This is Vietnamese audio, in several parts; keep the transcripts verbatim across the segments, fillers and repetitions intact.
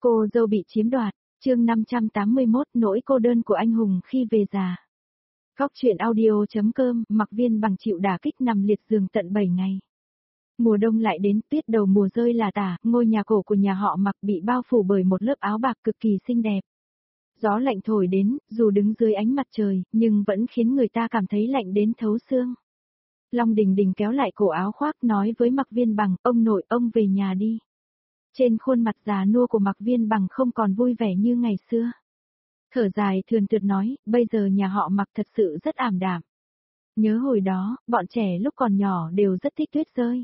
Cô dâu bị chiếm đoạt, chương năm trăm tám mươi mốt nỗi cô đơn của anh hùng khi về già. Góc truyện audio.com, Mặc Viên Bằng chịu đả kích nằm liệt giường tận bảy ngày. Mùa đông lại đến, tuyết đầu mùa rơi là tả, ngôi nhà cổ của nhà họ Mặc bị bao phủ bởi một lớp áo bạc cực kỳ xinh đẹp. Gió lạnh thổi đến, dù đứng dưới ánh mặt trời, nhưng vẫn khiến người ta cảm thấy lạnh đến thấu xương. Long Đình Đình kéo lại cổ áo khoác nói với Mặc Viên Bằng, ông nội, ông về nhà đi. Trên khuôn mặt già nua của Mặc Viên Bằng không còn vui vẻ như ngày xưa. Thở dài thườn thượt nói, bây giờ nhà họ Mặc thật sự rất ảm đạm. Nhớ hồi đó, bọn trẻ lúc còn nhỏ đều rất thích tuyết rơi.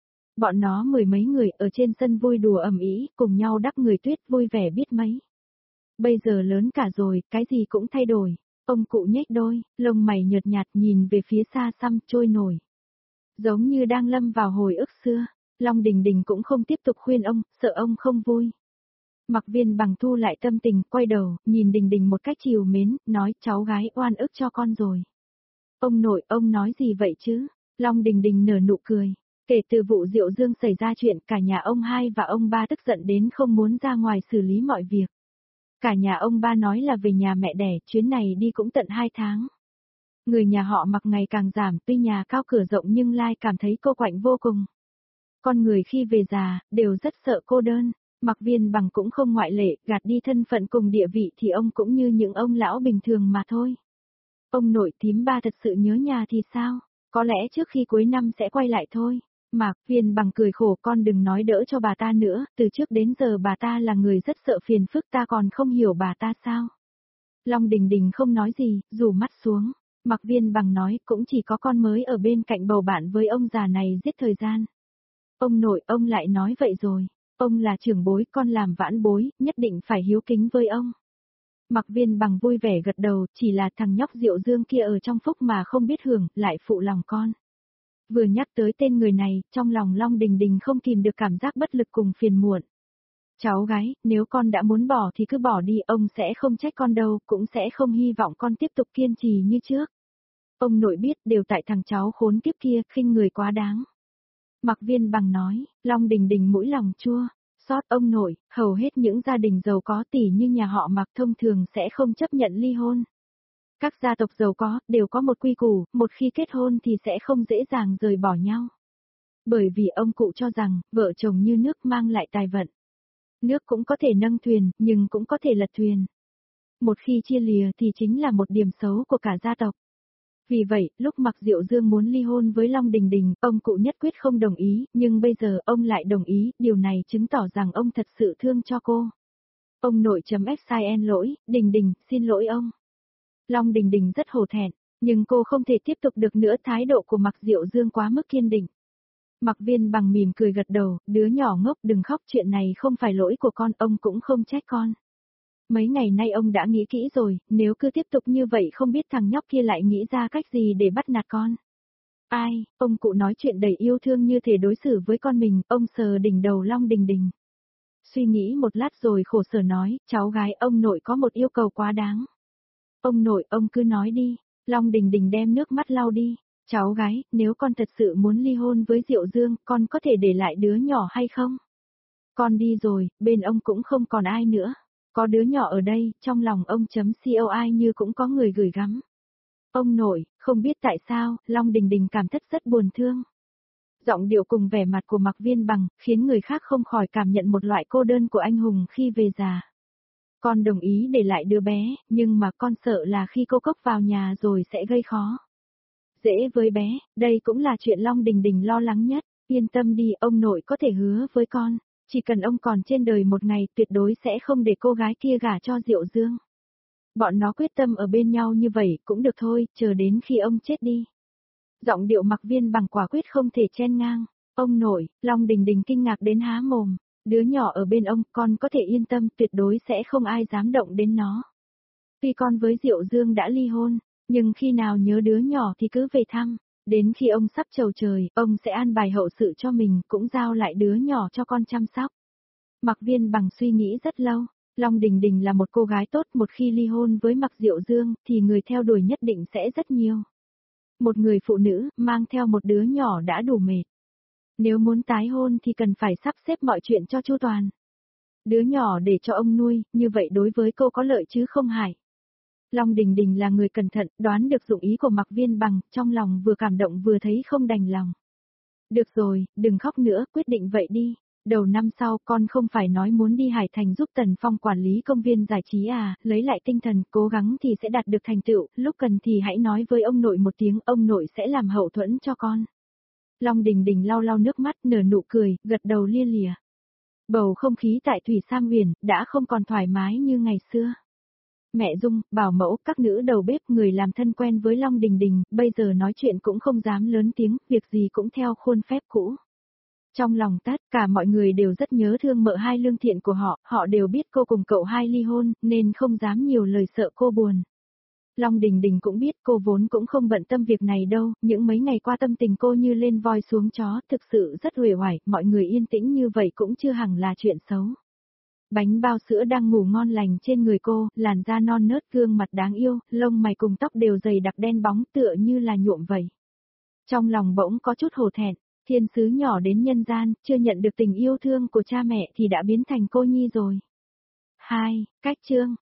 Bọn nó mười mấy người ở trên sân vui đùa ầm ĩ, cùng nhau đắp người tuyết vui vẻ biết mấy. Bây giờ lớn cả rồi, cái gì cũng thay đổi. Ông cụ nhếch đôi, lông mày nhợt nhạt nhìn về phía xa xăm trôi nổi. Giống như đang lâm vào hồi ức xưa. Long Đình Đình cũng không tiếp tục khuyên ông, sợ ông không vui. Mặc Viên Bằng thu lại tâm tình, quay đầu, nhìn Đình Đình một cách trìu mến, nói cháu gái oan ức cho con rồi. Ông nội, ông nói gì vậy chứ? Long Đình Đình nở nụ cười. Kể từ vụ Diệu Dương xảy ra chuyện, cả nhà ông hai và ông ba tức giận đến không muốn ra ngoài xử lý mọi việc. Cả nhà ông ba nói là về nhà mẹ đẻ, chuyến này đi cũng tận hai tháng. Người nhà họ Mặc ngày càng giảm, tuy nhà cao cửa rộng nhưng Lai cảm thấy cô quạnh vô cùng. Con người khi về già, đều rất sợ cô đơn, Mặc Viên Bằng cũng không ngoại lệ, gạt đi thân phận cùng địa vị thì ông cũng như những ông lão bình thường mà thôi. Ông nội thím ba thật sự nhớ nhà thì sao, có lẽ trước khi cuối năm sẽ quay lại thôi. Mặc Viên Bằng cười khổ, con đừng nói đỡ cho bà ta nữa, từ trước đến giờ bà ta là người rất sợ phiền phức, ta còn không hiểu bà ta sao. Long Đình Đình không nói gì, rủ mắt xuống, Mặc Viên Bằng nói cũng chỉ có con mới ở bên cạnh bầu bạn với ông già này giết thời gian. Ông nội, ông lại nói vậy rồi, ông là trưởng bối, con làm vãn bối, nhất định phải hiếu kính với ông. Mặc Viên Bằng vui vẻ gật đầu, chỉ là thằng nhóc Diệu Dương kia ở trong phúc mà không biết hưởng, lại phụ lòng con. Vừa nhắc tới tên người này, trong lòng Long Đình Đình không kìm được cảm giác bất lực cùng phiền muộn. Cháu gái, nếu con đã muốn bỏ thì cứ bỏ đi, ông sẽ không trách con đâu, cũng sẽ không hy vọng con tiếp tục kiên trì như trước. Ông nội biết đều tại thằng cháu khốn kiếp kia, khinh người quá đáng. Mặc Viên Bằng nói, Long Đình Đình mũi lòng chua, xót ông nội, hầu hết những gia đình giàu có tỷ như nhà họ Mặc thông thường sẽ không chấp nhận ly hôn. Các gia tộc giàu có, đều có một quy củ, một khi kết hôn thì sẽ không dễ dàng rời bỏ nhau. Bởi vì ông cụ cho rằng, vợ chồng như nước mang lại tài vận. Nước cũng có thể nâng thuyền, nhưng cũng có thể lật thuyền. Một khi chia lìa thì chính là một điểm xấu của cả gia tộc. Vì vậy, lúc Mặc Diệu Dương muốn ly hôn với Long Đình Đình, ông cụ nhất quyết không đồng ý, nhưng bây giờ ông lại đồng ý, điều này chứng tỏ rằng ông thật sự thương cho cô. Ông nội chấm xin lỗi, Đình Đình, xin lỗi ông. Long Đình Đình rất hổ thẹn, nhưng cô không thể tiếp tục được nữa, thái độ của Mặc Diệu Dương quá mức kiên định. Mặc Viên Bằng mỉm cười gật đầu, đứa nhỏ ngốc đừng khóc, chuyện này không phải lỗi của con, ông cũng không trách con. Mấy ngày nay ông đã nghĩ kỹ rồi, nếu cứ tiếp tục như vậy không biết thằng nhóc kia lại nghĩ ra cách gì để bắt nạt con. Ai, ông cụ nói chuyện đầy yêu thương như thể đối xử với con mình, ông sờ đỉnh đầu Long Đình Đình. Suy nghĩ một lát rồi khổ sở nói, cháu gái ông nội có một yêu cầu quá đáng. Ông nội, ông cứ nói đi, Long Đình Đình đem nước mắt lau đi. Cháu gái, nếu con thật sự muốn ly hôn với Diệu Dương, con có thể để lại đứa nhỏ hay không? Con đi rồi, bên ông cũng không còn ai nữa. Có đứa nhỏ ở đây, trong lòng ông chấm coi như cũng có người gửi gắm. Ông nội, không biết tại sao, Long Đình Đình cảm thấy rất buồn thương. Giọng điệu cùng vẻ mặt của Mặc Viên Bằng, khiến người khác không khỏi cảm nhận một loại cô đơn của anh hùng khi về già. Con đồng ý để lại đứa bé, nhưng mà con sợ là khi cô Cốc vào nhà rồi sẽ gây khó. Dễ với bé, đây cũng là chuyện Long Đình Đình lo lắng nhất, yên tâm đi, ông nội có thể hứa với con. Chỉ cần ông còn trên đời một ngày, tuyệt đối sẽ không để cô gái kia gả cho Diệu Dương. Bọn nó quyết tâm ở bên nhau như vậy cũng được thôi, chờ đến khi ông chết đi. Giọng điệu Mặc Viên Bằng quả quyết không thể chen ngang. Ông nội, Long Đình Đình kinh ngạc đến há mồm. Đứa nhỏ ở bên ông, con có thể yên tâm, tuyệt đối sẽ không ai dám động đến nó. Tuy con với Diệu Dương đã ly hôn, nhưng khi nào nhớ đứa nhỏ thì cứ về thăm. Đến khi ông sắp chầu trời, ông sẽ an bài hậu sự cho mình, cũng giao lại đứa nhỏ cho con chăm sóc. Mặc Viên Bằng suy nghĩ rất lâu, Long Đình Đình là một cô gái tốt, một khi ly hôn với Mặc Diệu Dương, thì người theo đuổi nhất định sẽ rất nhiều. Một người phụ nữ, mang theo một đứa nhỏ đã đủ mệt. Nếu muốn tái hôn thì cần phải sắp xếp mọi chuyện cho chu toàn. Đứa nhỏ để cho ông nuôi, như vậy đối với cô có lợi chứ không hại. Long Đình Đình là người cẩn thận, đoán được dụng ý của Mạc Viên Bằng, trong lòng vừa cảm động vừa thấy không đành lòng. Được rồi, đừng khóc nữa, quyết định vậy đi. Đầu năm sau con không phải nói muốn đi Hải Thành giúp Tần Phong quản lý công viên giải trí à, lấy lại tinh thần, cố gắng thì sẽ đạt được thành tựu, lúc cần thì hãy nói với ông nội một tiếng, ông nội sẽ làm hậu thuẫn cho con. Long Đình Đình lau lau nước mắt, nở nụ cười, gật đầu lia lịa. Bầu không khí tại Thủy Sam Huyền đã không còn thoải mái như ngày xưa. Mẹ Dung, bảo mẫu, các nữ đầu bếp người làm thân quen với Long Đình Đình, bây giờ nói chuyện cũng không dám lớn tiếng, việc gì cũng theo khuôn phép cũ. Trong lòng tất cả mọi người đều rất nhớ thương mợ hai lương thiện của họ, họ đều biết cô cùng cậu hai ly hôn, nên không dám nhiều lời sợ cô buồn. Long Đình Đình cũng biết cô vốn cũng không bận tâm việc này đâu, những mấy ngày qua tâm tình cô như lên voi xuống chó, thực sự rất uể oải, mọi người yên tĩnh như vậy cũng chưa hẳn là chuyện xấu. Bánh bao sữa đang ngủ ngon lành trên người cô, làn da non nớt, gương mặt đáng yêu, lông mày cùng tóc đều dày đặc đen bóng tựa như là nhuộm vậy. Trong lòng bỗng có chút hổ thẹn, thiên sứ nhỏ đến nhân gian, chưa nhận được tình yêu thương của cha mẹ thì đã biến thành cô nhi rồi. hai. Cách chương